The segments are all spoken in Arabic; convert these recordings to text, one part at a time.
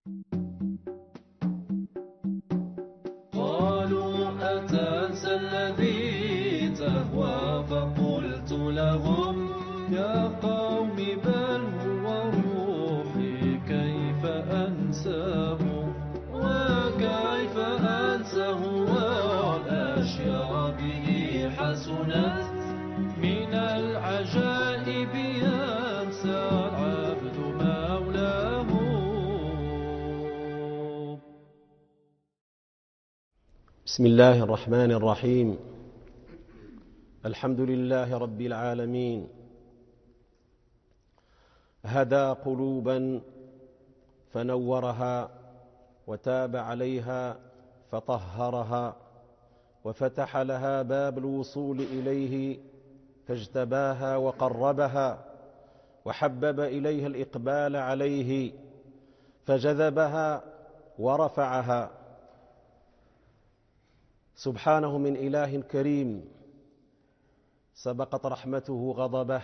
قالوا أتنسى الذي تهوى فقلت لهم يا قوم بل هو روحي كيف أنساه وكيف أنساه والأشياء به حسنت من العجائب ينسى العبد مولاه. بسم الله الرحمن الرحيم. الحمد لله رب العالمين. هدى قلوبا فنورها وتاب عليها فطهرها وفتح لها باب الوصول إليه فاجتباها وقربها وحبب إليها الإقبال عليه فجذبها ورفعها. سبحانه من إله كريم سبقت رحمته غضبه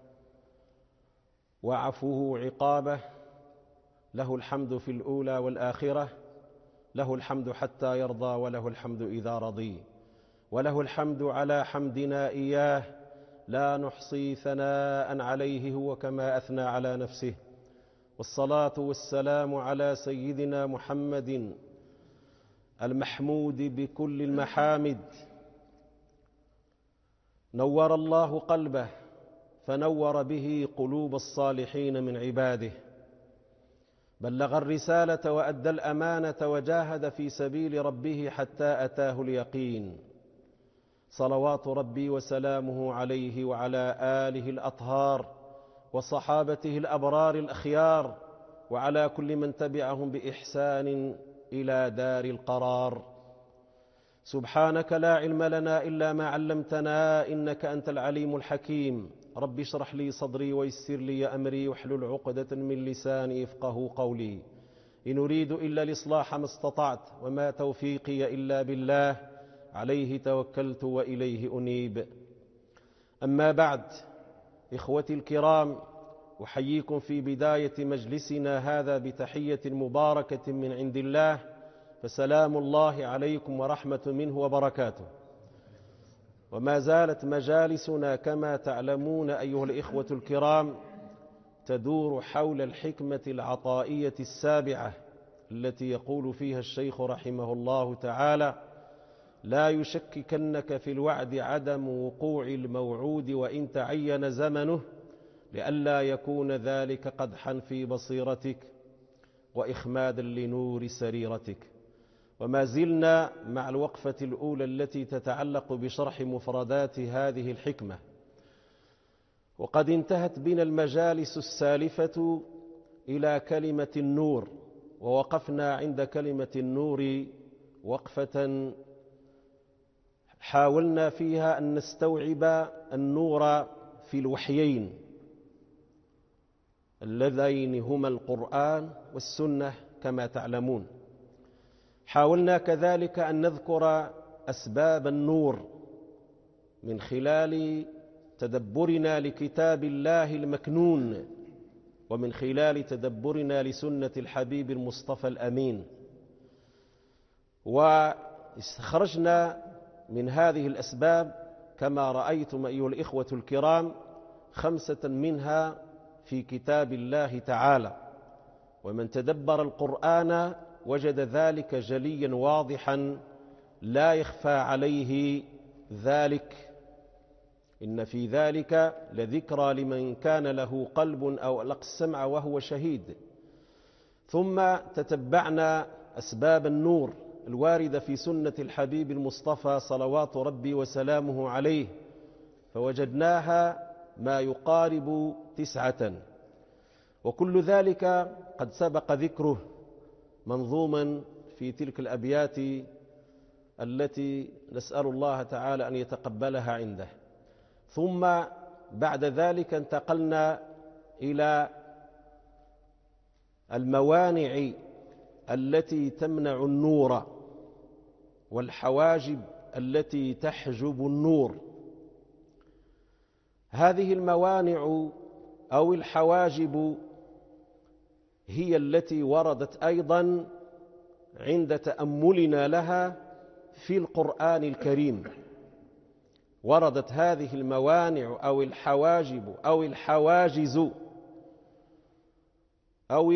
وعفوه عقابه. له الحمد في الأولى والآخرة، له الحمد حتى يرضى وله الحمد إذا رضي، وله الحمد على حمدنا إياه لا نحصي ثناء عليه هو كما أثنى على نفسه. والصلاة والسلام على سيدنا محمد المحمود بكل المحامد. نور الله قلبه فنور به قلوب الصالحين من عباده، بلغ الرسالة وأدى الأمانة وجاهد في سبيل ربه حتى أتاه اليقين. صلوات ربي وسلامه عليه وعلى آله الأطهار وصحابته الأبرار الأخيار وعلى كل من تبعهم بإحسان إلى دار القرار. سبحانك لا علم لنا إلا ما علمتنا إنك أنت العليم الحكيم. رب اشرح لي صدري ويسر لي أمري واحلل عقدة من لساني يفقهوا قولي. إن أريد إلا الإصلاح ما استطعت وما توفيقي إلا بالله عليه توكلت وإليه أنيب. أما بعد، إخوتي الكرام، أحييكم في بداية مجلسنا هذا بتحية مباركة من عند الله، فسلام الله عليكم ورحمة منه وبركاته. وما زالت مجالسنا كما تعلمون أيها الإخوة الكرام تدور حول الحكمة العطائية السابعة التي يقول فيها الشيخ رحمه الله تعالى: لا يشككنك في الوعد عدم وقوع الموعود وإن تعين زمنه، لئلا يكون ذلك قدحا في بصيرتك وإخمادا لنور سريرتك. وما زلنا مع الوقفة الأولى التي تتعلق بشرح مفردات هذه الحكمة، وقد انتهت بنا المجالس السالفة إلى كلمة النور، ووقفنا عند كلمة النور وقفة حاولنا فيها أن نستوعب النور في الوحيين اللذين هما القرآن والسنة كما تعلمون. حاولنا كذلك أن نذكر أسباب النور من خلال تدبرنا لكتاب الله المكنون ومن خلال تدبرنا لسنة الحبيب المصطفى الأمين. واستخرجنا من هذه الأسباب كما رأيتم أيها الإخوة الكرام 5 منها في كتاب الله تعالى، ومن تدبر القرآن وجد ذلك جليا واضحا لا يخفى عليه ذلك. إن في ذلك لذكرى لمن كان له قلب أو ألقى السمع وهو شهيد. ثم تتبعنا أسباب النور الواردة في سنة الحبيب المصطفى صلوات ربي وسلامه عليه، فوجدناها ما يقارب 9، وكل ذلك قد سبق ذكره منظوما في تلك الأبيات التي نسأل الله تعالى أن يتقبلها عنده. ثم بعد ذلك انتقلنا إلى الموانع التي تمنع النور والحواجب التي تحجب النور. هذه الموانع أو الحواجب هي التي وردت أيضا عند تأملنا لها في القرآن الكريم. وردت هذه الموانع أو الحواجب أو الحواجز أو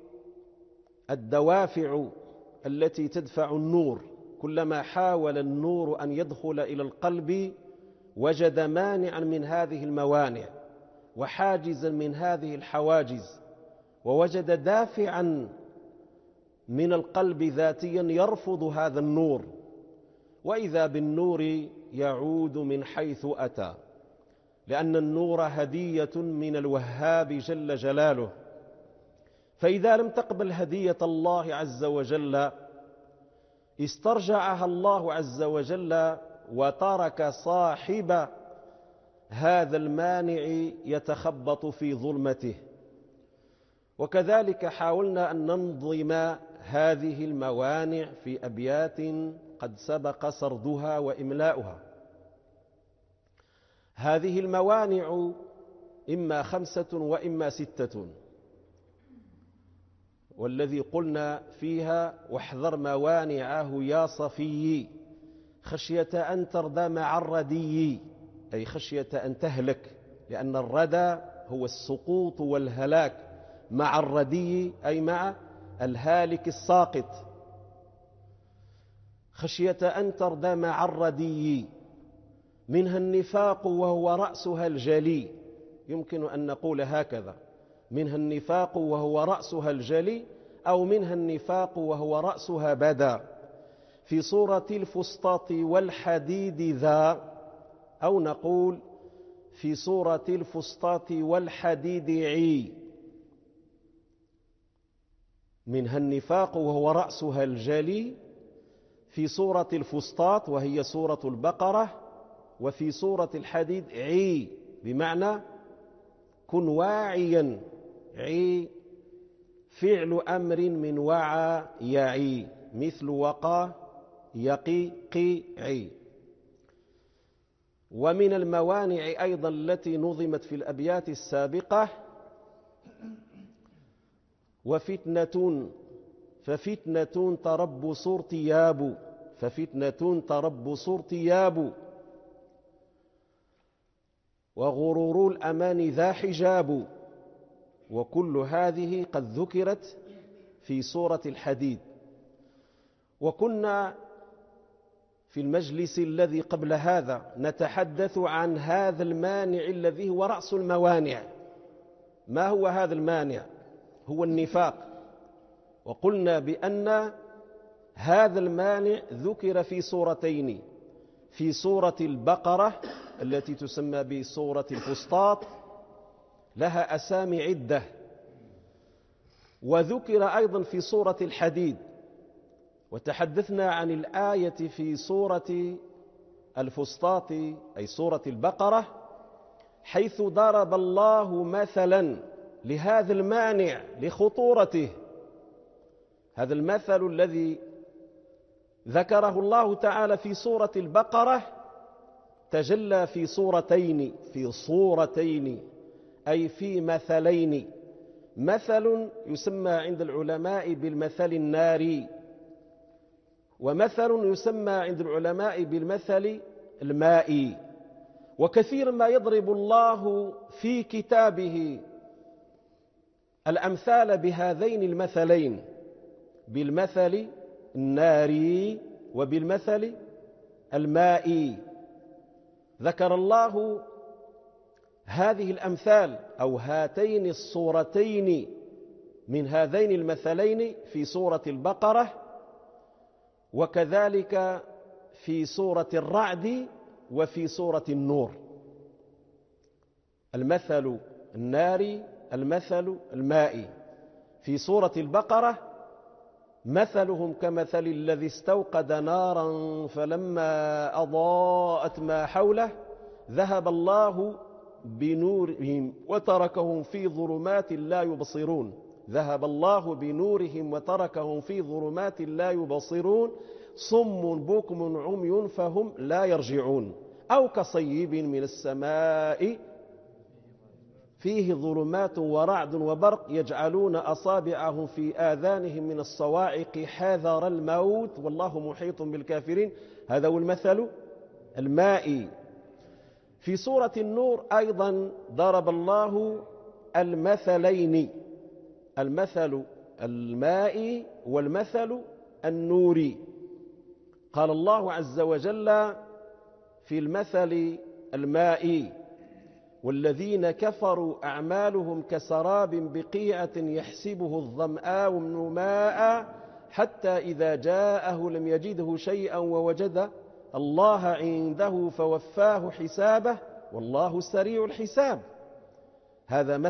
الدوافع التي تدفع النور. كلما حاول النور أن يدخل إلى القلب وجد مانعا من هذه الموانع وحاجزا من هذه الحواجز، ووجد دافعا من القلب ذاتيا يرفض هذا النور، وإذا بالنور يعود من حيث أتى، لأن النور هدية من الوهاب جل جلاله. فإذا لم تقبل هدية الله عز وجل استرجعها الله عز وجل وترك صاحب هذا المانع يتخبط في ظلمته. وكذلك حاولنا أن ننظم هذه الموانع في أبيات قد سبق سردها وإملاؤها. هذه الموانع إما 5 وإما 6، والذي قلنا فيها: واحذر موانعه يا صفي خشية أن تردى مع الردي، أي خشية أن تهلك، لأن الردى هو السقوط والهلاك، مع الردي أي مع الهالك الساقط. خشية أن تردى مع الردي، منها النفاق وهو رأسها الجلي. يمكن أن نقول هكذا: منها النفاق وهو رأسها الجلي، أو منها النفاق وهو رأسها بدا، في صورة الفسطاط والحديد ذا، أو نقول في صورة الفسطاط والحديد عي. منها النفاق وهو رأسها الجلي في صورة الفسطاط وهي صورة البقرة، وفي صورة الحديد عي، بمعنى كن واعيا. عي فعل أمر من وعى يعي، مثل وقى يقي قي عي. ومن الموانع أيضا التي نظمت في الأبيات السابقة: وفتنة ففتنة تربص ارتياب، ففتنة تربص ارتياب، وغرور الأمان ذا حجاب. وكل هذه قد ذكرت في سورة الحديد. وكنا في المجلس الذي قبل هذا نتحدث عن هذا المانع الذي هو رأس الموانع. ما هو هذا المانع؟ هو النفاق. وقلنا بأن هذا المانع ذكر في سورتين: في سورة البقرة التي تسمى بسورة الفسطاط، لها أسامي عدة، وذكر أيضا في سورة الحديد. وتحدثنا عن الآية في سورة الفسطاط أي سورة البقرة، حيث ضرب الله مثلا لهذا المانع لخطورته. هذا المثل الذي ذكره الله تعالى في سورة البقرة تجلى في صورتين أي في مثلين: مثل يسمى عند العلماء بالمثل الناري، ومثل يسمى عند العلماء بالمثل المائي. وكثيرا ما يضرب الله في كتابه الأمثال بهذين المثلين، بالمثل الناري وبالمثل المائي. ذكر الله هذه الأمثال أو هاتين الصورتين من هذين المثلين في سورة البقرة، وكذلك في سورة الرعد وفي سورة النور. المثل الناري، المثل المائي. في سورة البقرة: مثلهم كمثل الذي استوقد نارا فلما أضاءت ما حوله ذهب الله بنورهم وتركهم في ظلمات لا يبصرون. ذهب الله بنورهم وتركهم في ظلمات لا يبصرون، صم بكم عمي فهم لا يرجعون. أو كصيب من السماء فيه ظلمات ورعد وبرق يجعلون أصابعهم في آذانهم من الصواعق حذر الموت والله محيط بالكافرين. هذا هو المثل المائي. في سورة النور أيضا ضرب الله المثلين، المثل المائي والمثل النوري. قال الله عز وجل في المثل المائي: والذين كفروا أعمالهم كسراب بقيعة يحسبه الظمآن ماء حتى إذا جاءه لم يجده شيئا ووجد الله عنده فوفاه حسابه والله سريع الحساب. هذا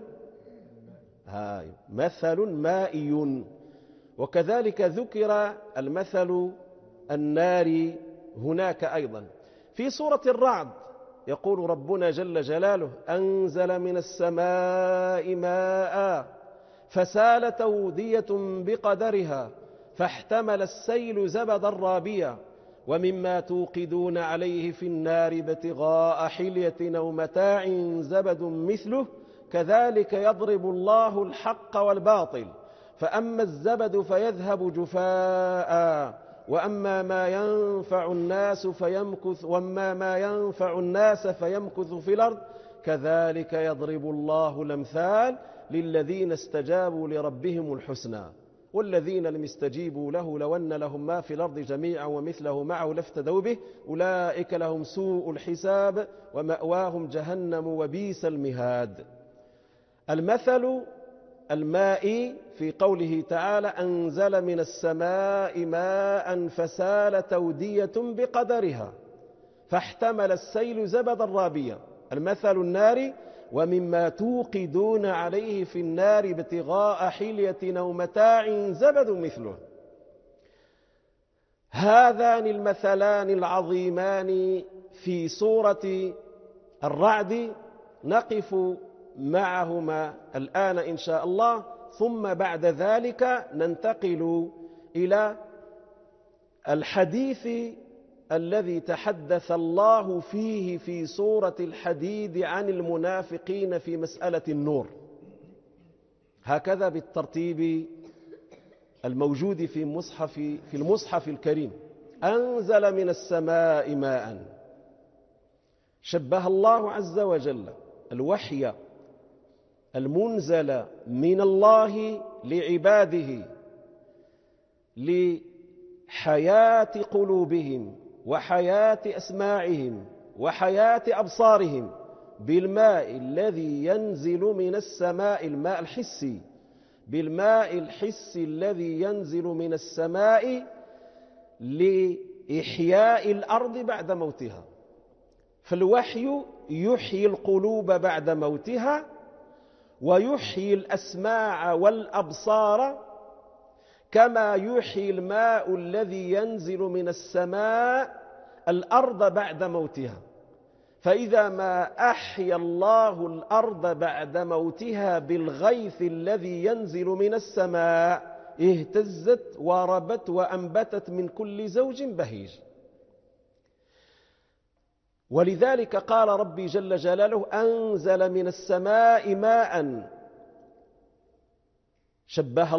مثل مائي. وكذلك ذكر المثل الناري هناك أيضا. في سورة الرعد يقول ربنا جل جلاله: أنزل من السماء ماء فسالت أودية بقدرها فاحتمل السيل زبدا رابيا ومما توقدون عليه في النار ابتغاء حلية أو متاع زبد مثله كذلك يضرب الله الحق والباطل فأما الزبد فيذهب جفاء وأما ما ينفع الناس فيمكث في الأرض كذلك يضرب الله الأمثال للذين استجابوا لربهم الحسنى والذين لم يستجيبوا له لو أن لهم ما في الأرض جميعا ومثله معه لافتدوا به أولئك لهم سوء الحساب ومأواهم جهنم وبئس المهاد. المثل المائي في قوله تعالى: أنزل من السماء ماء فسالت أودية بقدرها فاحتمل السيل زبدا رابيا. المثل الناري: ومما توقدون عليه في النار ابتغاء حلية أو متاع زبد مثله. هذان المثلان العظيمان في سورة الرعد نقف معهما الآن إن شاء الله، ثم بعد ذلك ننتقل إلى الحديث الذي تحدث الله فيه في سورة الحديد عن المنافقين في مسألة النور، هكذا بالترتيب الموجود في المصحف الكريم. أنزل من السماء ماء، شبه الله عز وجل الوحي المنزل من الله لعباده لحياة قلوبهم وحياة أسماعهم وحياة أبصارهم بالماء الذي ينزل من السماء، الماء الحسي، بالماء الحسي الذي ينزل من السماء لإحياء الأرض بعد موتها. فالوحي يحيي القلوب بعد موتها ويحيي الأسماع والأبصار كما يحيي الماء الذي ينزل من السماء الأرض بعد موتها. فإذا ما أحيا الله الأرض بعد موتها بالغيث الذي ينزل من السماء اهتزت وربت وأنبتت من كل زوج بهيج. ولذلك قال ربي جل جلاله: أنزل من السماء ماء. شبه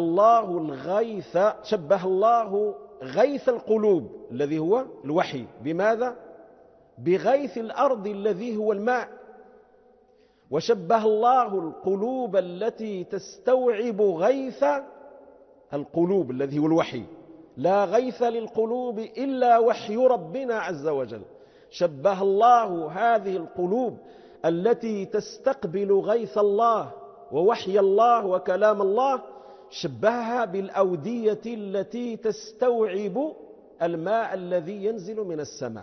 الله غيث القلوب الذي هو الوحي بماذا؟ بغيث الأرض الذي هو الماء. وشبه الله القلوب التي تستوعب غيث القلوب الذي هو الوحي. لا غيث للقلوب إلا وحي ربنا عز وجل. شبه الله هذه القلوب التي تستقبل غيث الله ووحي الله وكلام الله، شبهها بالأودية التي تستوعب الماء الذي ينزل من السماء.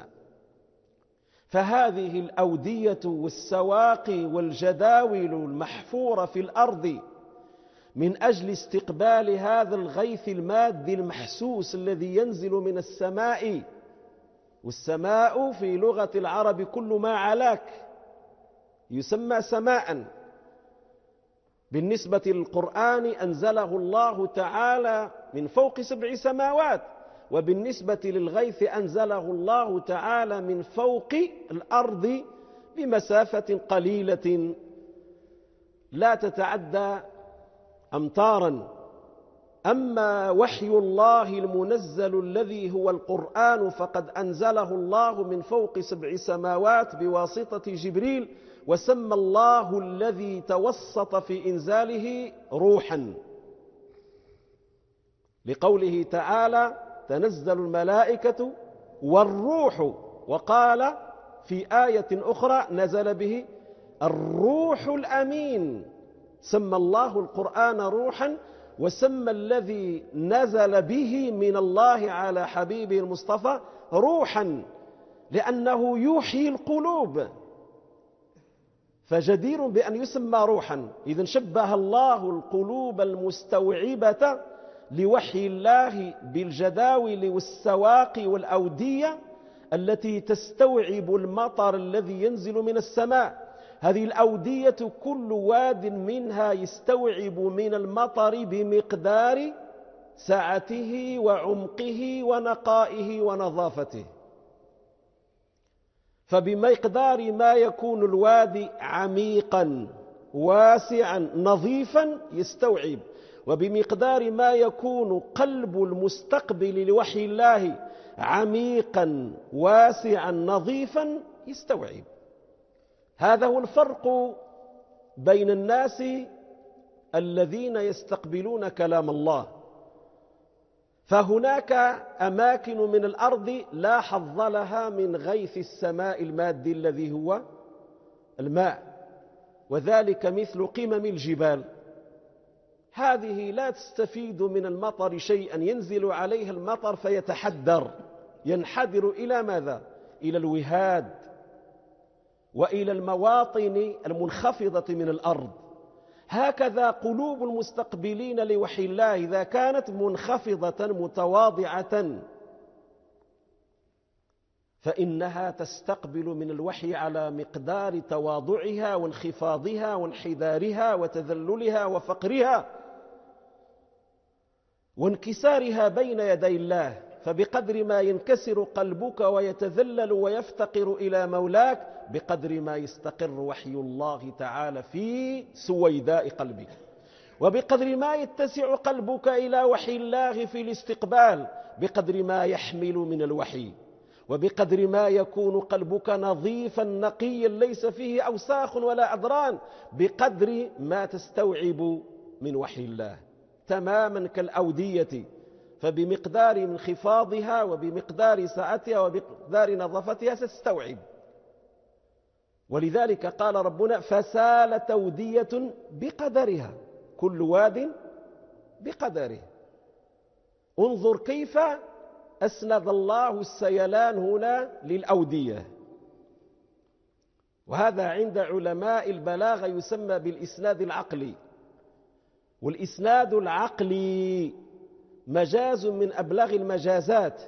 فهذه الأودية والسواقي والجداول المحفورة في الأرض من أجل استقبال هذا الغيث المادي المحسوس الذي ينزل من السماء. والسماء في لغة العرب كل ما علاك يسمى سماء. بالنسبة للقرآن أنزله الله تعالى من فوق 7 سماوات، وبالنسبة للغيث أنزله الله تعالى من فوق الأرض بمسافة قليلة لا تتعدى أمتارا. أما وحي الله المنزل الذي هو القرآن فقد أنزله الله من فوق 7 سماوات بواسطة جبريل، وسمى الله الذي توسط في إنزاله روحا، لقوله تعالى: تنزل الملائكة والروح. وقال في آية أخرى: نزل به الروح الأمين. سمى الله القرآن روحا، وسمى الذي نزل به من الله على حبيبه المصطفى روحا، لأنه يحيي القلوب، فجدير بأن يسمى روحا. إذن شبه الله القلوب المستوعبة لوحي الله بالجداول والسواقي والأودية التي تستوعب المطر الذي ينزل من السماء. هذه الأودية كل واد منها يستوعب من المطر بمقدار سعته وعمقه ونقائه ونظافته. فبمقدار ما يكون الوادي عميقا واسعا نظيفا يستوعب، وبمقدار ما يكون قلب المستقبل لوحي الله عميقا واسعا نظيفا يستوعب. هذا هو الفرق بين الناس الذين يستقبلون كلام الله. فهناك أماكن من الأرض لا حظ لها من غيث السماء المادي الذي هو الماء، وذلك مثل قمم الجبال. هذه لا تستفيد من المطر شيئا، ينزل عليها المطر فيتحدر، ينحدر إلى ماذا؟ إلى الوهاد وإلى المواطن المنخفضة من الأرض. هكذا قلوب المستقبلين لوحي الله إذا كانت منخفضة متواضعة فإنها تستقبل من الوحي على مقدار تواضعها وانخفاضها وانحدارها وتذللها وفقرها وانكسارها بين يدي الله. فبقدر ما ينكسر قلبك ويتذلل ويفتقر إلى مولاك بقدر ما يستقر وحي الله تعالى في سويداء قلبك، وبقدر ما يتسع قلبك إلى وحي الله في الاستقبال بقدر ما يحمل من الوحي، وبقدر ما يكون قلبك نظيفا نقيا ليس فيه أوساخ ولا أدران بقدر ما تستوعب من وحي الله. تماما كالأودية، فبمقدار انخفاضها وبمقدار سعتها وبمقدار نظافتها ستستوعب. ولذلك قال ربنا: فسالت أودية بقدرها، كل واد بقدره. انظر كيف أسند الله السيلان هنا للأودية، وهذا عند علماء البلاغة يسمى بالإسناد العقلي. والإسناد العقلي مجاز من أبلغ المجازات.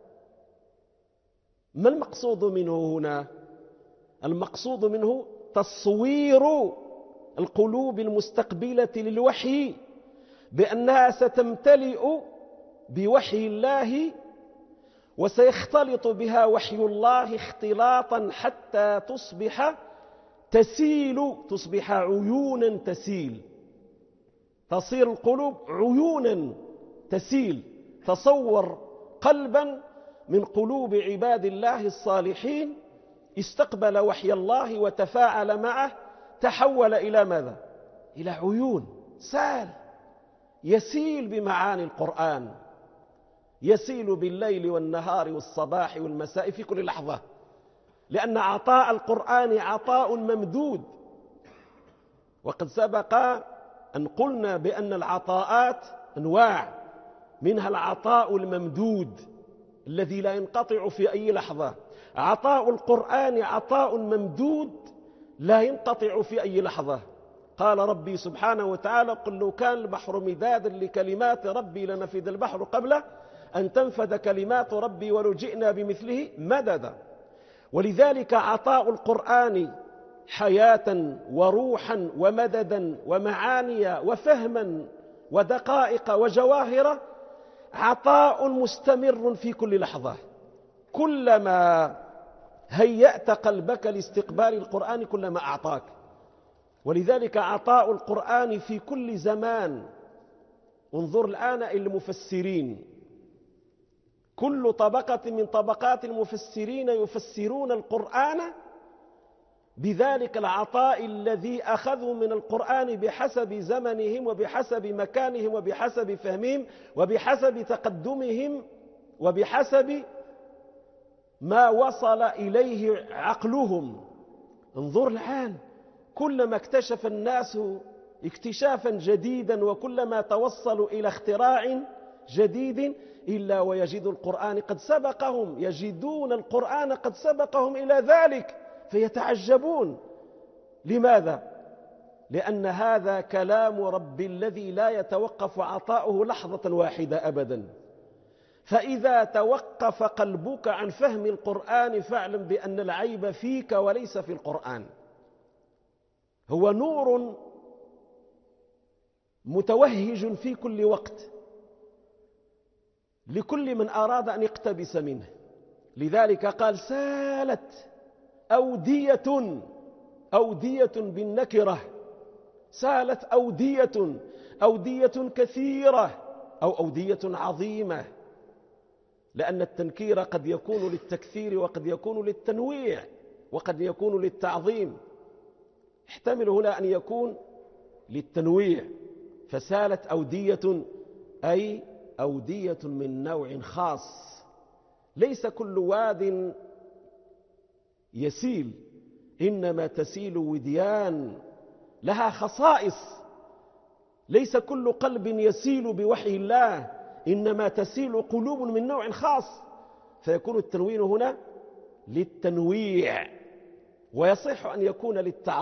ما المقصود منه هنا؟ المقصود منه تصوير القلوب المستقبلة للوحي بأنها ستمتلئ بوحي الله وسيختلط بها وحي الله اختلاطا حتى تصبح تسيل، تصبح عيونا تسيل، تصير القلوب عيونا تسيل. تصور قلبا من قلوب عباد الله الصالحين استقبل وحي الله وتفاعل معه، تحول إلى ماذا؟ إلى عيون، سال، يسيل بمعاني القرآن، يسيل بالليل والنهار والصباح والمساء في كل لحظة، لأن عطاء القرآن عطاء ممدود. وقد سبق أن قلنا بأن العطاءات أنواع، منها العطاء الممدود الذي لا ينقطع في أي لحظة. عطاء القرآن عطاء ممدود لا ينقطع في أي لحظة. قال ربي سبحانه وتعالى: قل لو كان البحر مدادا لكلمات ربي لنفد البحر قبل أن تنفد كلمات ربي ولو جئنا بمثله مددا. ولذلك عطاء القرآن حياة وروحا ومددا ومعاني وفهما ودقائق وجواهر عطاء مستمر في كل لحظة. كلما هيأت قلبك لاستقبال القرآن كلما أعطاك. ولذلك عطاء القرآن في كل زمان. انظر الآن إلى المفسرين، كل طبقة من طبقات المفسرين يفسرون القرآن بذلك العطاء الذي أخذوا من القرآن بحسب زمنهم وبحسب مكانهم وبحسب فهمهم وبحسب تقدمهم وبحسب ما وصل إليه عقلهم. انظر الآن، كلما اكتشف الناس اكتشافا جديدا وكلما توصلوا إلى اختراع جديد إلا ويجد القرآن قد سبقهم، يجدون القرآن قد سبقهم إلى ذلك فيتعجبون. لماذا؟ لأن هذا كلام رب الذي لا يتوقف عطاؤه لحظة واحدة أبدا. فإذا توقف قلبك عن فهم القرآن فاعلم بأن العيب فيك وليس في القرآن. هو نور متوهج في كل وقت لكل من أراد أن يقتبس منه. لذلك قال سالت أودية بالنكرة، سالت أودية كثيرة أو أودية عظيمة، لأن التنكير قد يكون للتكثير وقد يكون للتنويع وقد يكون للتعظيم، احتمل هنا أن يكون للتنويع. فسالت أودية أي أودية من نوع خاص، ليس كل واد يسيل، إنما تسيل وديان لها خصائص. ليس كل قلب يسيل بوحي الله، إنما تسيل قلوب من نوع خاص، فيكون التنوين هنا للتنويع، ويصح أن يكون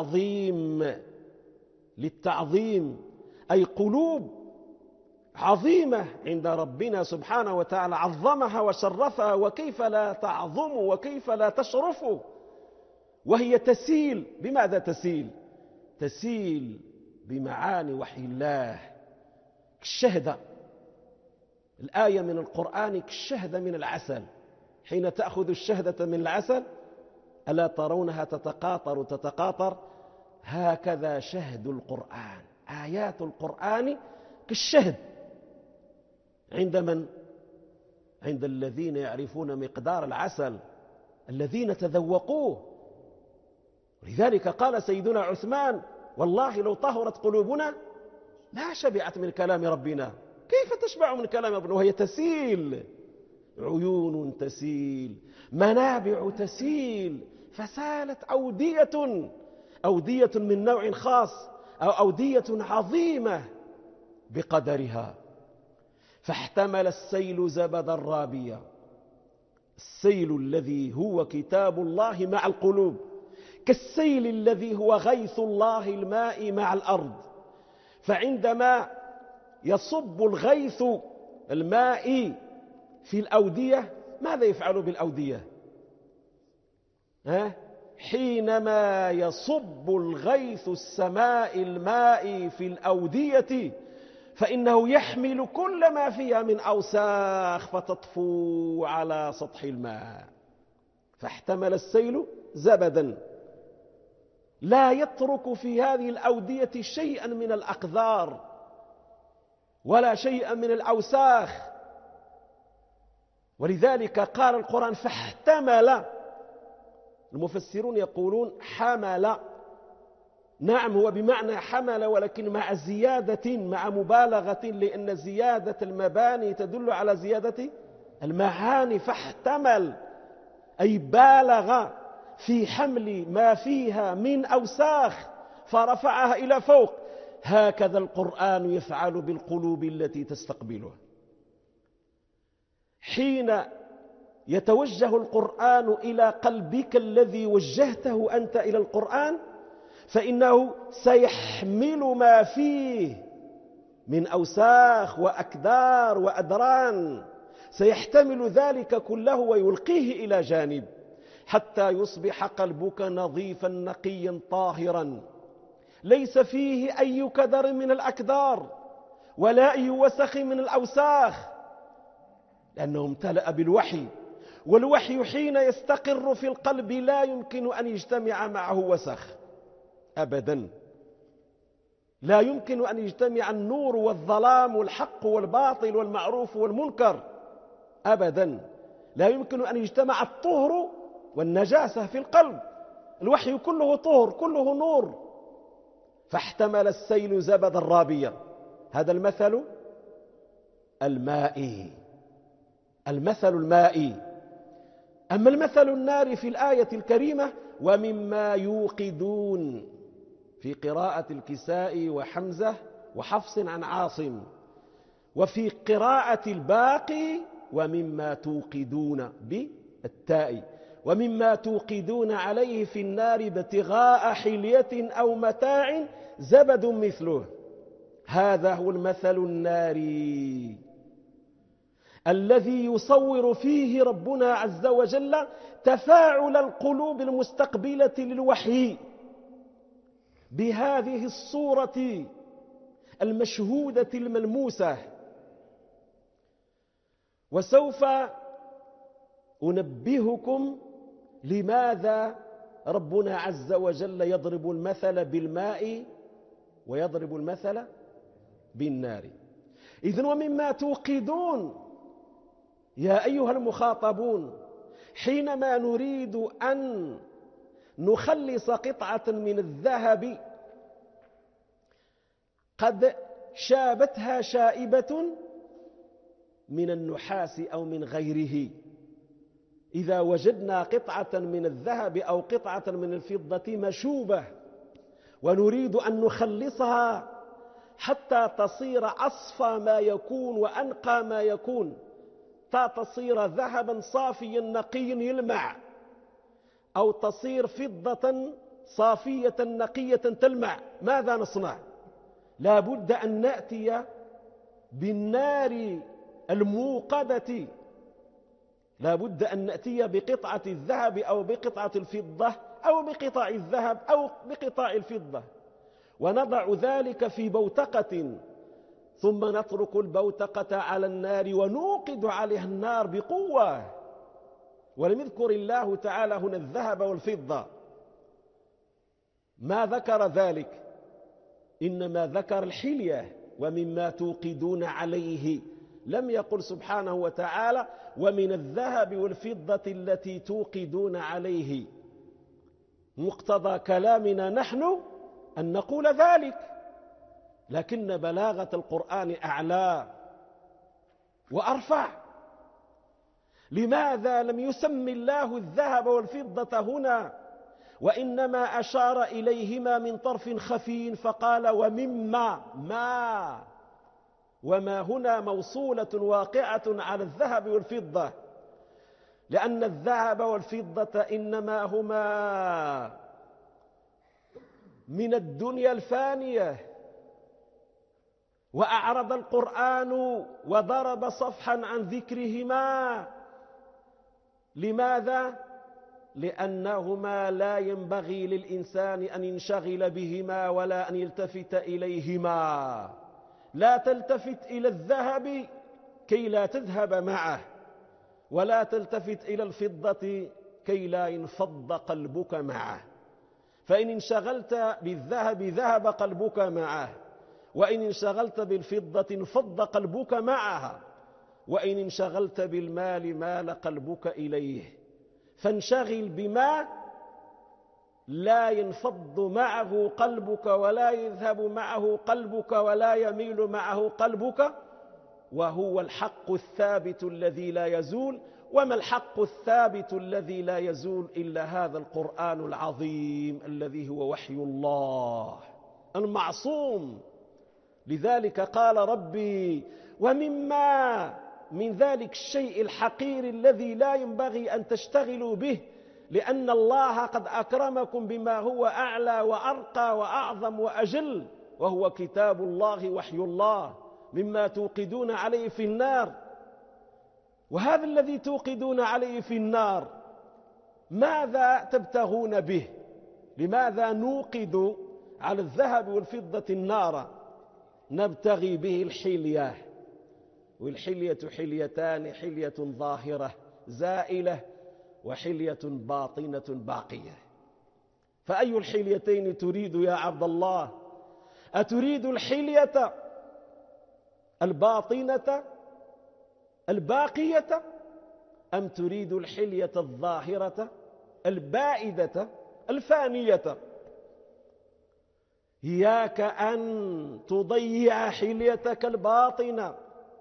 للتعظيم، أي قلوب عظيمة عند ربنا سبحانه وتعالى، عظمها وشرفها، وكيف لا تعظم وكيف لا تشرف وهي تسيل. بماذا تسيل؟ تسيل بمعاني وحي الله كالشهدة. الآية من القرآن كالشهدة من العسل، حين تأخذ الشهدة من العسل ألا ترونها تتقاطر، هكذا شهد القرآن، آيات القرآن كالشهد. عند من؟ عند الذين يعرفون مقدار العسل، الذين تذوقوه. لذلك قال سيدنا عثمان والله لو طهرت قلوبنا لا شبعت من كلام ربنا. كيف تشبع من كلام ربنا وهي تسيل؟ عيون تسيل، منابع تسيل. فسالت أودية من نوع خاص أو أودية عظيمة بقدرها. فاحتمل السيل زبد الرابية، السيل الذي هو كتاب الله مع القلوب، كالسيل الذي هو غيث الله الماء مع الأرض. فعندما يصب الغيث الماء في الأودية ماذا يفعل بالأودية؟ حينما يصب الغيث السماء الماء في الأودية فإنه يحمل كل ما فيها من أوساخ فتطفو على سطح الماء. فاحتمل السيل زبدا لا يترك في هذه الأودية شيئا من الأقذار ولا شيئا من الأوساخ. ولذلك قال القرآن فاحتمل. المفسرون يقولون حمل، نعم هو بمعنى حمل ولكن مع زيادة، مع مبالغة، لأن زيادة المباني تدل على زيادة المعاني. فاحتمل أي بالغ في حمل ما فيها من أوساخ فرفعها إلى فوق. هكذا القرآن يفعل بالقلوب التي تستقبله. حين يتوجه القرآن إلى قلبك الذي وجهته أنت إلى القرآن فإنه سيحمل ما فيه من أوساخ وأكدار وأدران، سيحتمل ذلك كله ويلقيه إلى جانب حتى يصبح قلبك نظيفا نقيا طاهرا، ليس فيه أي كدر من الأكدار ولا أي وسخ من الأوساخ، لأنه امتلأ بالوحي. والوحي حين يستقر في القلب لا يمكن أن يجتمع معه وسخ أبدا. لا يمكن أن يجتمع النور والظلام والحق والباطل والمعروف والمنكر أبدا. لا يمكن أن يجتمع الطهر والنجاسة في القلب. الوحي كله طهر، كله نور. فاحتمل السيل زبدا رابيا. هذا المثل المائي، المثل المائي. أما المثل الناري في الآية الكريمة: ومما يوقدون، في قراءة الكسائي وحمزة وحفص عن عاصم، وفي قراءة الباقي: ومما توقدون بالتاء، ومما توقدون عليه في النار ابتغاء حلية أو متاع زبد مثله. هذا هو المثل الناري الذي يصور فيه ربنا عز وجل تفاعل القلوب المستقبلة للوحي بهذه الصورة المشهودة الملموسة. وسوف أنبهكم لماذا ربنا عز وجل يضرب المثل بالماء ويضرب المثل بالنار. إذن ومما توقدون يا أيها المخاطبون، حينما نريد أن نخلص قطعة من الذهب قد شابتها شائبة من النحاس أو من غيره، إذا وجدنا قطعة من الذهب أو قطعة من الفضة مشوبة ونريد أن نخلصها حتى تصير أصفى ما يكون وأنقى ما يكون، تصير ذهبا صافيا نقيا يلمع، أو تصير فضة صافية نقية تلمع، ماذا نصنع؟ لا بد أن نأتي بالنار الموقدة، لا بد أن نأتي بقطعة الذهب أو بقطعة الفضة أو بقطع الذهب أو بقطع الفضة، ونضع ذلك في بوتقة، ثم نترك البوتقة على النار ونوقد عليها النار بقوة. ولم يذكر الله تعالى هنا الذهب والفضة، ما ذكر ذلك، إنما ذكر الحلية ومما توقدون عليه. لم يقل سبحانه وتعالى ومن الذهب والفضة التي توقدون عليه. مقتضى كلامنا نحن أن نقول ذلك، لكن بلاغة القرآن أعلى وأرفع. لماذا لم يسم الله الذهب والفضة هنا، وإنما أشار إليهما من طرف خفي فقال ومما ما، وما هنا موصولة واقعة على الذهب والفضة، لأن الذهب والفضة إنما هما من الدنيا الفانية، وأعرض القرآن وضرب صفحا عن ذكرهما. لماذا؟ لأنهما لا ينبغي للإنسان أن ينشغل بهما ولا أن يلتفت إليهما. لا تلتفت إلى الذهب كي لا تذهب معه، ولا تلتفت إلى الفضة كي لا ينفض قلبك معه. فإن انشغلت بالذهب ذهب قلبك معه، وإن انشغلت بالفضة انفض قلبك معها، وإن انشغلت بالمال مال قلبك إليه. فانشغل بما لا ينفض معه قلبك ولا يذهب معه قلبك ولا يميل معه قلبك، وهو الحق الثابت الذي لا يزول. وما الحق الثابت الذي لا يزول إلا هذا القرآن العظيم الذي هو وحي الله المعصوم. لذلك قال ربي ومما، من ذلك الشيء الحقير الذي لا ينبغي أن تشتغلوا به، لأن الله قد أكرمكم بما هو أعلى وأرقى وأعظم وأجل، وهو كتاب الله وحي الله، مما توقدون عليه في النار. وهذا الذي توقدون عليه في النار ماذا تبتغون به؟ لماذا نوقد على الذهب والفضة النار؟ نبتغي به الحلية، والحلية حليتان: حلية ظاهرة زائلة وحلية باطنة باقية. فأي الحليتين تريد يا عبد الله؟ أتريد الحلية الباطنة الباقية أم تريد الحلية الظاهرة البائدة الفانية؟ إياك أن تضيع حليتك الباطنة،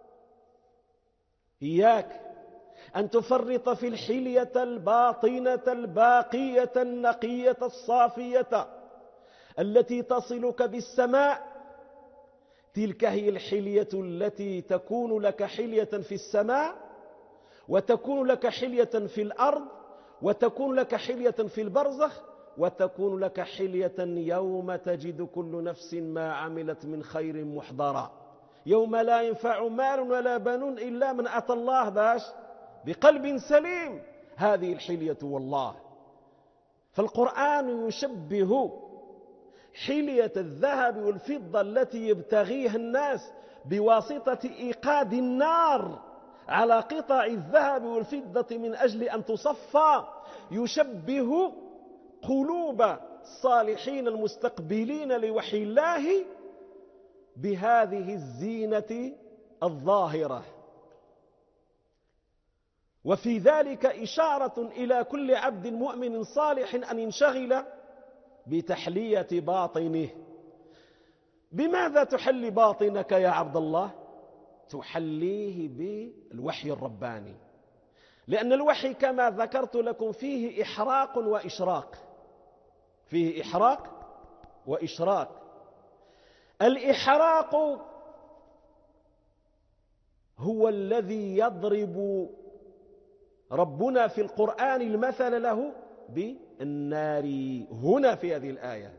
إياك أن تفرط في الحلية الباطنة الباقية النقية الصافية التي تصلك بالسماء. تلك هي الحلية التي تكون لك حلية في السماء، وتكون لك حلية في الأرض، وتكون لك حلية في البرزخ، وتكون لك حلية يوم تجد كل نفس ما عملت من خير محضرا، يوم لا ينفع مال ولا بنون إلا من أتى الله بقلب سليم. هذه الحلية والله. فالقرآن يشبه حلية الذهب والفضة التي يبتغيها الناس بواسطة إيقاد النار على قطع الذهب والفضة من أجل أن تصفى، يشبه قلوب الصالحين المستقبلين لوحي الله بهذه الزينة الظاهرة. وفي ذلك إشارة إلى كل عبد مؤمن صالح أن ينشغل بتحلية باطنه. بماذا تحلي باطنك يا عبد الله؟ تحليه بالوحي الرباني، لأن الوحي كما ذكرت لكم فيه إحراق وإشراق، فيه إحراق وإشراق. الإحراق هو الذي يضرب ربنا في القرآن المثل له بالنار هنا في هذه الآية.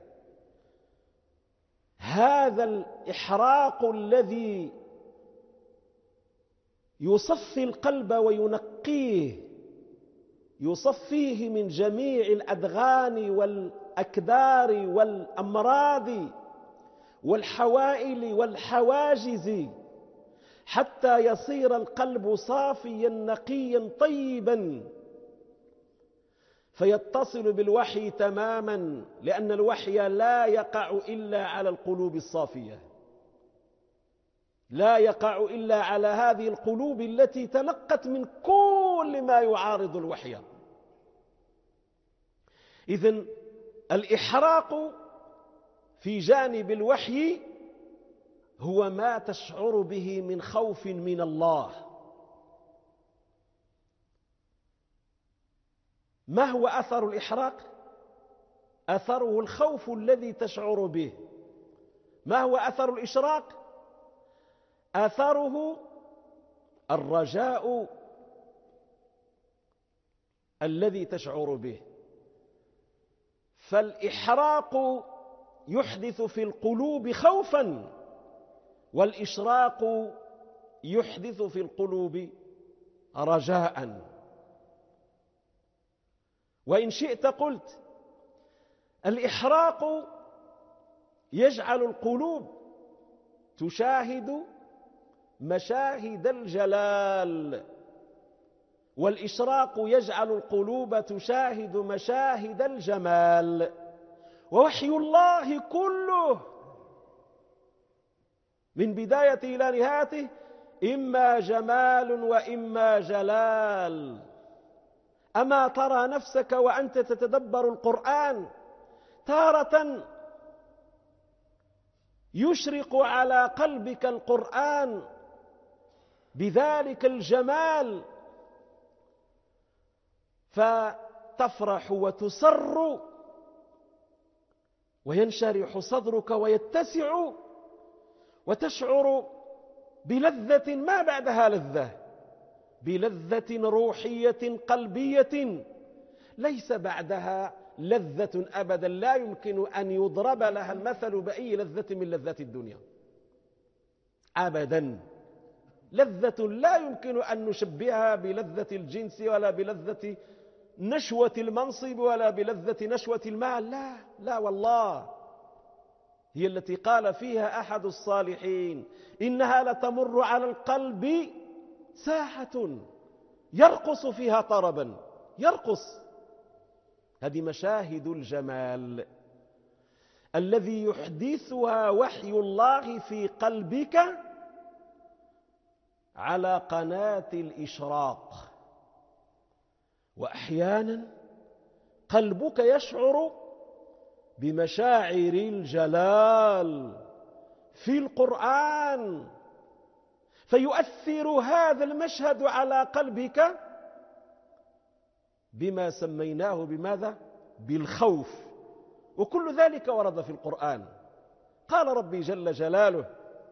هذا الإحراق الذي يصفي القلب وينقيه، يصفيه من جميع الأدغان والأكدار والأمراض والحوائل والحواجز، حتى يصير القلب صافيا نقيا طيبا، فيتصل بالوحي تماما، لأن الوحي لا يقع إلا على القلوب الصافية، لا يقع إلا على هذه القلوب التي تنقت من كل ما يعارض الوحي. إذن الإحراق في جانب الوحي هو ما تشعر به من خوف من الله. ما هو أثر الإحراق؟ أثره الخوف الذي تشعر به. ما هو أثر الإشراق؟ أثره الرجاء الذي تشعر به. فالإحراق يحدث في القلوب خوفا، والإشراق يحدث في القلوب رجاء. وإن شئت قلت الإحراق يجعل القلوب تشاهد مشاهد الجلال، والإشراق يجعل القلوب تشاهد مشاهد الجمال. ووحي الله كله من بدايته إلى نهايته إما جمال وإما جلال. أما ترى نفسك وأنت تتدبر القرآن تارة يشرق على قلبك القرآن بذلك الجمال فتفرح وتسر وينشرح صدرك ويتسع وتشعر بلذة ما بعدها لذة، بلذة روحية قلبية ليس بعدها لذة أبدا، لا يمكن أن يضرب لها المثل بأي لذة من لذات الدنيا أبدا. لذة لا يمكن أن نشبهها بلذة الجنس ولا بلذة نشوة المنصب ولا بلذة نشوة المال، لا لا والله. هي التي قال فيها أحد الصالحين إنها لتمر على القلب ساحة يرقص فيها طربا، يرقص. هذه مشاهد الجمال. الذي يحدثها وحي الله في قلبك على قناة الإشراق. وأحيانا قلبك يشعر بمشاعر الجلال في القرآن، فيؤثر هذا المشهد على قلبك بما سميناه بماذا؟ بالخوف. وكل ذلك ورد في القرآن. قال ربي جل جلاله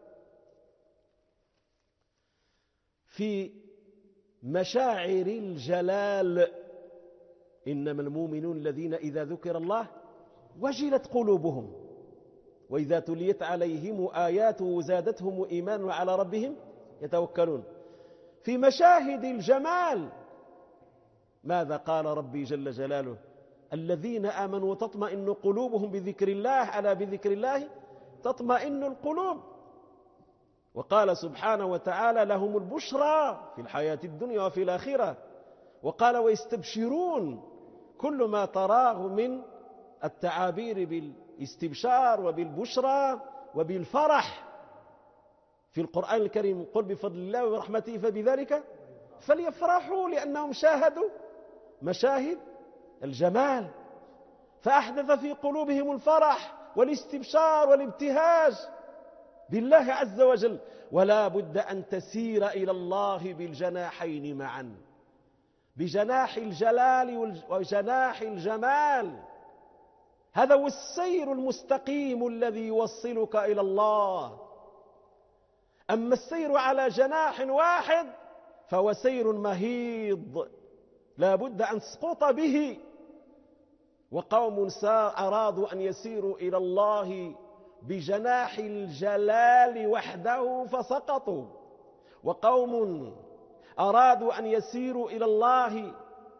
في مشاعر الجلال: إنما المؤمنون الذين إذا ذكر الله وجلت قلوبهم وإذا تليت عليهم آياته زادتهم إيمانا وعلى ربهم يتوكلون. في مشاهد الجمال ماذا قال ربي جل جلاله؟ الذين آمنوا وتطمئن قلوبهم بذكر الله، ألا بذكر الله تطمئن القلوب. وقال سبحانه وتعالى: لهم البشرى في الحياة الدنيا وفي الآخرة. وقال: ويستبشرون، كل ما تراه من التعابير بالاستبشار وبالبشرى وبالفرح في القرآن الكريم. قل بفضل الله ورحمته فبذلك فليفرحوا، لأنهم شاهدوا مشاهد الجمال، فأحدث في قلوبهم الفرح والاستبشار والابتهاج بالله عز وجل. ولا بد أن تسير إلى الله بالجناحين معا، بجناح الجلال وجناح الجمال. هذا هو السير المستقيم الذي يوصلك إلى الله. أما السير على جناح واحد فهو سير مهيض لا بد أن تسقط به. وقوم أرادوا أن يسيروا إلى الله بجناح الجلال وحده فسقطوا، وقوم أرادوا أن يسيروا إلى الله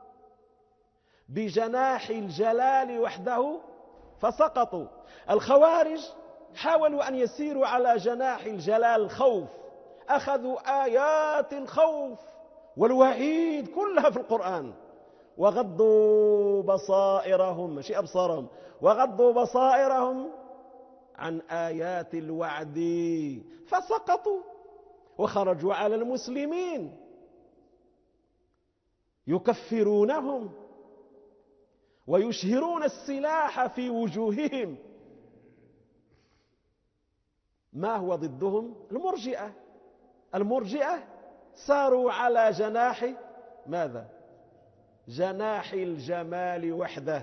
بجناح الجلال وحده فسقطوا. الخوارج حاولوا أن يسيروا على جناح الجلال الخوف، أخذوا آيات الخوف والوعيد كلها في القرآن، وغضوا بصائرهم، مش أبصارهم، وغضوا بصائرهم عن آيات الوعد فسقطوا. وخرجوا على المسلمين يكفرونهم ويشهرون السلاح في وجوههم. ما هو ضدهم؟ المرجئة. المرجئة ساروا على جناح ماذا؟ جناح الجمال وحده،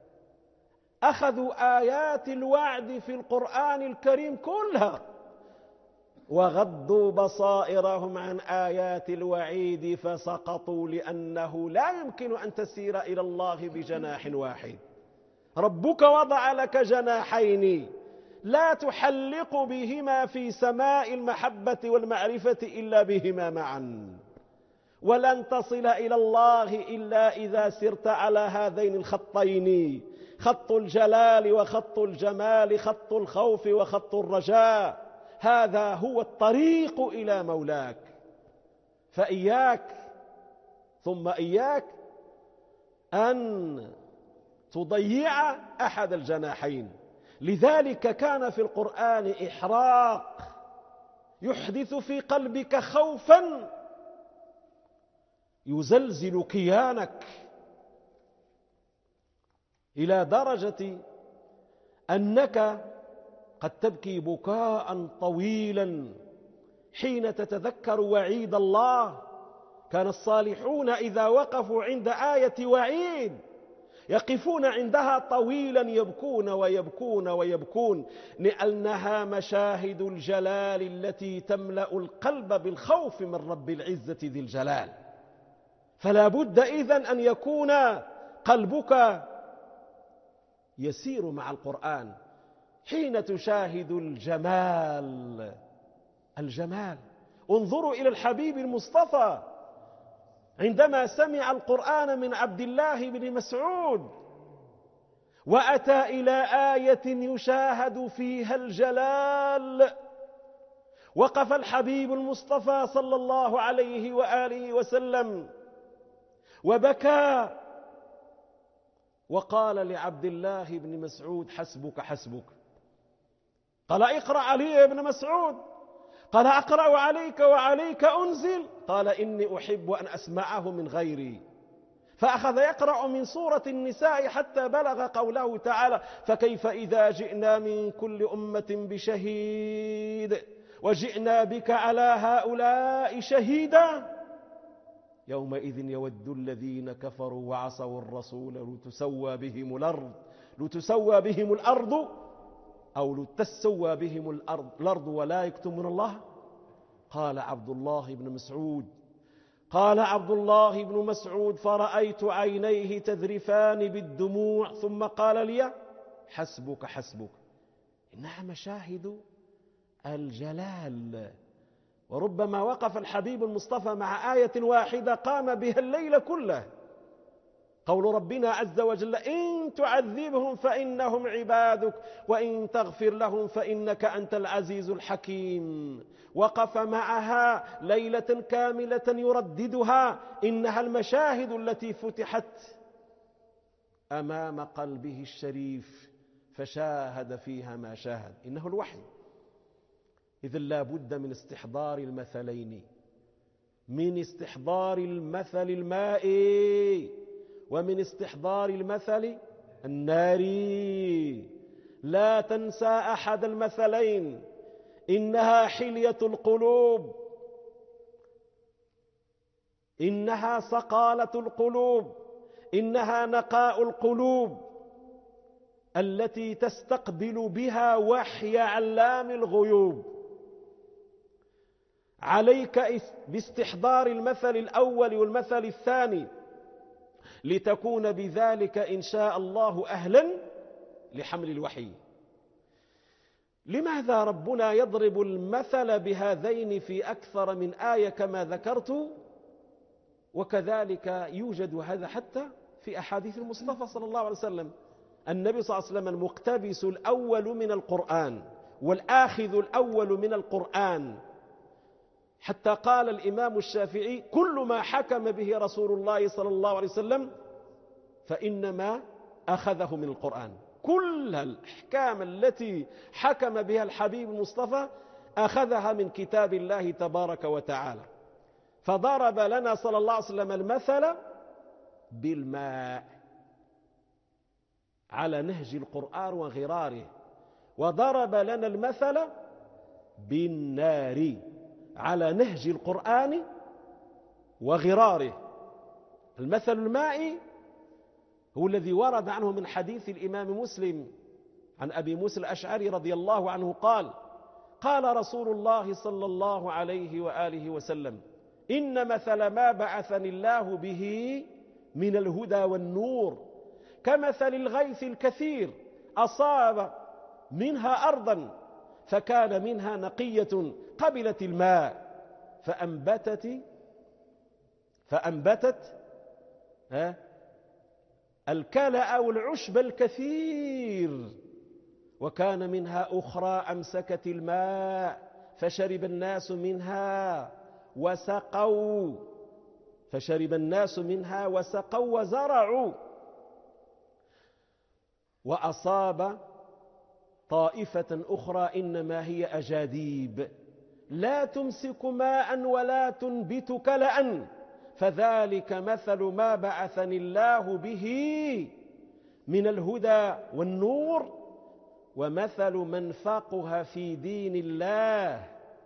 أخذوا آيات الوعد في القرآن الكريم كلها وغضوا بصائرهم عن آيات الوعيد فسقطوا، لأنه لا يمكن أن تسير إلى الله بجناح واحد. ربك وضع لك جناحين لا تحلق بهما في سماء المحبة والمعرفة إلا بهما معا، ولن تصل إلى الله إلا إذا سرت على هذين الخطين: خط الجلال وخط الجمال، خط الخوف وخط الرجاء. هذا هو الطريق إلى مولاك. فإياك ثم إياك أن تضيع أحد الجناحين. لذلك كان في القرآن إحراق يحدث في قلبك خوفا يزلزل كيانك، إلى درجة أنك قد تبكي بكاء طويلا حين تتذكر وعيد الله. كان الصالحون إذا وقفوا عند آية وعيد يقفون عندها طويلا، يبكون ويبكون ويبكون، لأنها مشاهد الجلال التي تملأ القلب بالخوف من رب العزة ذي الجلال. فلا بد إذن أن يكون قلبك يسير مع القرآن حين تشاهد الجمال. الجمال. انظروا إلى الحبيب المصطفى عندما سمع القرآن من عبد الله بن مسعود وأتى إلى آية يشاهد فيها الجلال، وقف الحبيب المصطفى صلى الله عليه وآله وسلم وبكى، وقال لعبد الله بن مسعود: حسبك حسبك، قال اقرأ علي يا ابن مسعود. قال أقرأ عليك وعليك أنزل. قال إني أحب أن أسمعه من غيري. فأخذ يقرأ من سورة النساء حتى بلغ قوله تعالى: فكيف إذا جئنا من كل أمة بشهيد وجئنا بك على هؤلاء شهيدا يومئذ يود الذين كفروا وعصوا الرسول لتسوى بهم الأرض أو لتسوى بهم الأرض ولا يكتمون الله. قال عبد الله بن مسعود فرأيت عينيه تذرفان بالدموع ثم قال لي: حسبك إنها مشاهد الجلال، وربما وقف الحبيب المصطفى مع آية واحدة قام بها الليل كله، قول ربنا عز وجل: إن تعذبهم فإنهم عبادك وإن تغفر لهم فإنك أنت العزيز الحكيم. وقف معها ليلة كاملة يرددها، إنها المشاهد التي فتحت أمام قلبه الشريف فشاهد فيها ما شاهد. إنه الوحي. إذن لا بد من استحضار المثلين، من استحضار المثل المائي ومن استحضار المثل الناري. لا تنسى أحد المثلين، إنها حلية القلوب، إنها صقالة القلوب، إنها نقاء القلوب التي تستقبل بها وحي علام الغيوب. عليك باستحضار المثل الأول والمثل الثاني لتكون بذلك إن شاء الله أهلا لحمل الوحي. لماذا ربنا يضرب المثل بهذين في أكثر من آية كما ذكرت؟ وكذلك يوجد هذا حتى في أحاديث المصطفى صلى الله عليه وسلم. النبي صلى الله عليه وسلم المقتبس الأول من القرآن والآخذ الأول من القرآن، حتى قال الإمام الشافعي: كل ما حكم به رسول الله صلى الله عليه وسلم فإنما أخذه من القرآن. كل الأحكام التي حكم بها الحبيب المصطفى أخذها من كتاب الله تبارك وتعالى. فضرب لنا صلى الله عليه وسلم المثل بالماء على نهج القرآن وغراره، وضرب لنا المثل بالنار على نهج القرآن وغراره. المثل المائي هو الذي ورد عنه من حديث الإمام مسلم عن أبي موسى الأشعري رضي الله عنه قال: قال رسول الله صلى الله عليه وآله وسلم: إن مثل ما بعثني الله به من الهدى والنور كمثل الغيث الكثير أصاب منها أرضا فكان منها نقية قبلت الماء فأنبتت الكلأ والعشب الكثير، وكان منها أخرى أمسكت الماء فشرب الناس منها وسقوا وزرعوا. وأصاب طائفة أخرى إنما هي أجاديب لا تمسك ماء ولا تنبت كلأ، فذلك مثل ما بعثني الله به من الهدى والنور ومثل من فقه في دين الله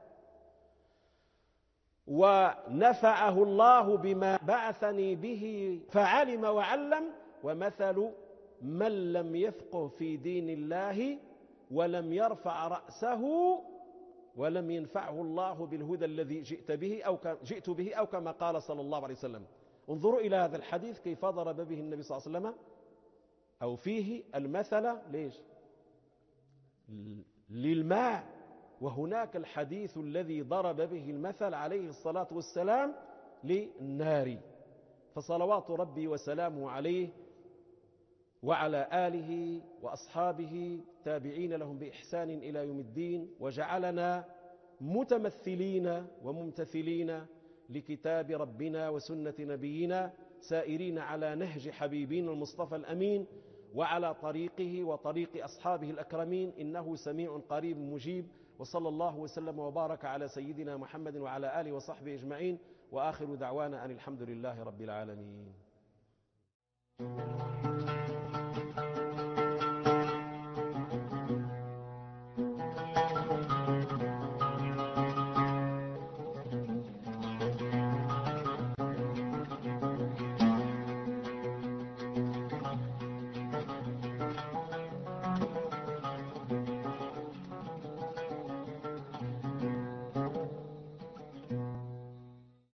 ونفعه الله بما بعثني به فعلم وعلم، ومثل من لم يفقه في دين الله ولم يرفع رأسه ولم ينفعه الله بالهدى الذي جئت به أو كما قال صلى الله عليه وسلم. انظروا إلى هذا الحديث كيف ضرب به النبي صلى الله عليه وسلم أو فيه المثل للماء، وهناك الحديث الذي ضرب به المثل عليه الصلاة والسلام للنار. فصلوات ربي وسلامه عليه وعلى آله وأصحابه تابعين لهم بإحسان إلى يوم الدين، وجعلنا متمثلين وممتثلين لكتاب ربنا وسنة نبينا، سائرين على نهج حبيبنا المصطفى الأمين، وعلى طريقه وطريق أصحابه الأكرمين، إنه سميع قريب مجيب. وصلى الله وسلم وبارك على سيدنا محمد وعلى آله وصحبه أجمعين، وآخر دعوانا أن الحمد لله رب العالمين.